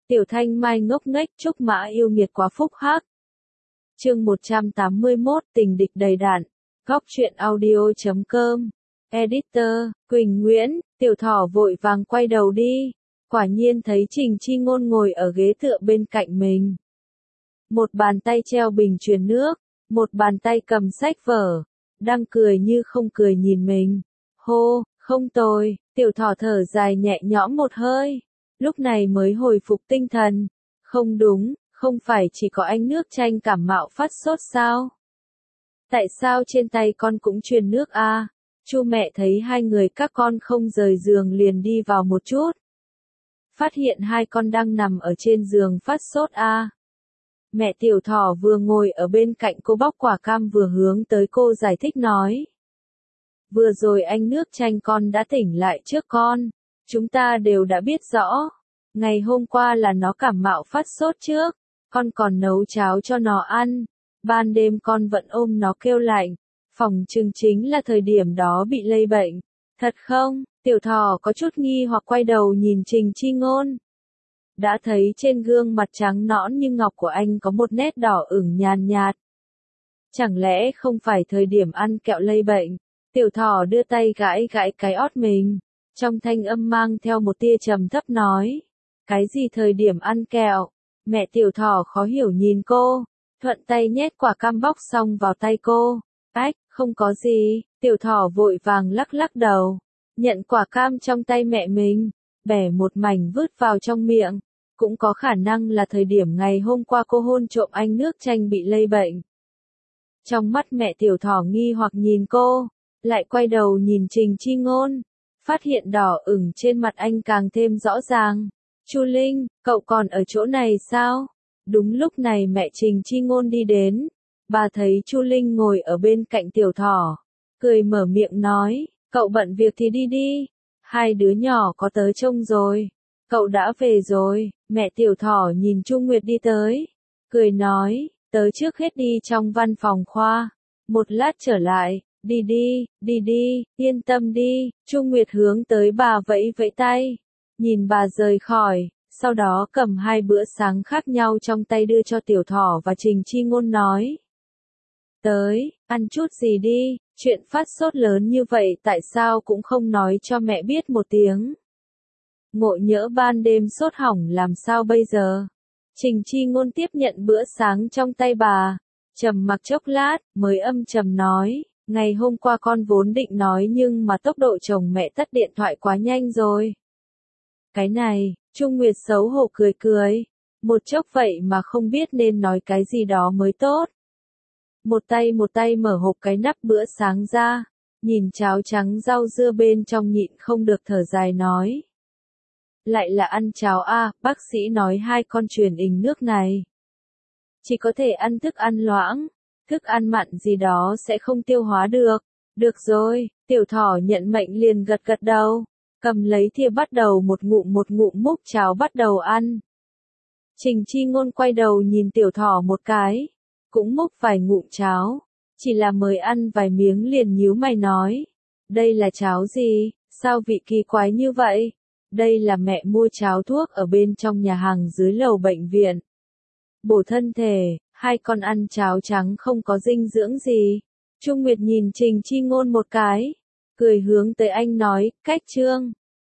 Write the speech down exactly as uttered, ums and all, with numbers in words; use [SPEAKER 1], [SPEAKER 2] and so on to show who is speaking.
[SPEAKER 1] Tiểu Thanh Mai ngốc nghếch, Trúc Mã yêu nghiệt quá phúc hắc. Chương một trăm tám mươi mốt, tình địch đầy đạn. Góc truyện audio chấm com. Editor, Quỳnh Nguyễn. Tiểu Thỏ vội vàng quay đầu đi. Quả nhiên thấy Trình Chi Ngôn ngồi ở ghế tựa bên cạnh mình. Một bàn tay treo bình truyền nước, một bàn tay cầm sách vở, đang cười như không cười nhìn mình. Hô, không tồi, Tiểu Thỏ thở dài nhẹ nhõm một hơi. Lúc này mới hồi phục tinh thần. Không đúng, không phải chỉ có anh nước chanh cảm mạo phát sốt sao? Tại sao trên tay con cũng truyền nước a? À? Chu mẹ thấy hai người các con không rời giường liền đi vào một chút. Phát hiện hai con đang nằm ở trên giường phát sốt a. À? Mẹ Tiểu Thỏ vừa ngồi ở bên cạnh cô bóc quả cam vừa hướng tới cô giải thích nói. Vừa rồi anh nước chanh con đã tỉnh lại trước con. Chúng ta đều đã biết rõ. Ngày hôm qua là nó cảm mạo phát sốt trước. Con còn nấu cháo cho nó ăn. Ban đêm con vẫn ôm nó kêu lạnh. Phòng chừng chính là thời điểm đó bị lây bệnh. Thật không? Tiểu Thỏ có chút nghi hoặc quay đầu nhìn Trình Chi Ngôn. Đã thấy trên gương mặt trắng nõn như ngọc của anh có một nét đỏ ửng nhàn nhạt. Chẳng lẽ không phải thời điểm ăn kẹo lây bệnh? Tiểu Thỏ đưa tay gãi gãi cái ót mình. Trong thanh âm mang theo một tia trầm thấp nói. Cái gì thời điểm ăn kẹo? Mẹ Tiểu Thỏ khó hiểu nhìn cô. Thuận tay nhét quả cam bóc xong vào tay cô. Ách, không có gì. Tiểu Thỏ vội vàng lắc lắc đầu. Nhận quả cam trong tay mẹ mình. Bẻ một mảnh vứt vào trong miệng. Cũng có khả năng là thời điểm ngày hôm qua cô hôn trộm anh nước chanh bị lây bệnh. Trong mắt mẹ Tiểu Thỏ nghi hoặc nhìn cô. Lại quay đầu nhìn Trình Chi Ngôn. Phát hiện đỏ ửng trên mặt anh càng thêm rõ ràng. Chu Linh, cậu còn ở chỗ này sao? Đúng lúc này mẹ Trình Chi Ngôn đi đến. Bà thấy Chu Linh ngồi ở bên cạnh Tiểu Thỏ. Cười mở miệng nói, cậu bận việc thì đi đi. Hai đứa nhỏ có tới trông rồi. Cậu đã về rồi. Mẹ Tiểu Thỏ nhìn Chu Nguyệt đi tới. Cười nói, tới trước hết đi trong văn phòng khoa. Một lát trở lại. Đi đi, đi đi, yên tâm đi. Chu Nguyệt hướng tới bà vẫy vẫy tay. Nhìn bà rời khỏi, sau đó cầm hai bữa sáng khác nhau trong tay đưa cho Tiểu Thỏ và Trình Chi Ngôn nói. Tới, ăn chút gì đi, chuyện phát sốt lớn như vậy tại sao cũng không nói cho mẹ biết một tiếng. Ngộ nhỡ ban đêm sốt hỏng làm sao bây giờ? Trình Chi Ngôn tiếp nhận bữa sáng trong tay bà, trầm mặc chốc lát, mới âm trầm nói. Ngày hôm qua con vốn định nói nhưng mà tốc độ chồng mẹ tắt điện thoại quá nhanh rồi. Cái này, Trung Nguyệt xấu hổ cười cười. Một chốc vậy mà không biết nên nói cái gì đó mới tốt. Một tay một tay mở hộp cái nắp bữa sáng ra. Nhìn cháo trắng rau dưa bên trong nhịn không được thở dài nói. Lại là ăn cháo a, à, bác sĩ nói hai con truyền ình nước này. Chỉ có thể ăn thức ăn loãng. Thức ăn mặn gì đó sẽ không tiêu hóa được. Được rồi, Tiểu Thỏ nhận mệnh liền gật gật đầu. Cầm lấy thìa bắt đầu một ngụm một ngụm múc cháo bắt đầu ăn. Trình Chi Ngôn quay đầu nhìn Tiểu Thỏ một cái. Cũng múc vài ngụm cháo. Chỉ là mới ăn vài miếng liền nhíu mày nói. Đây là cháo gì, sao vị kỳ quái như vậy? Đây là mẹ mua cháo thuốc ở bên trong nhà hàng dưới lầu bệnh viện. Bổ thân thể. Hai con ăn cháo trắng không có dinh dưỡng gì. Trung Nguyệt nhìn Trình Chi Ngôn một cái. Cười hướng tới anh nói, cách trương.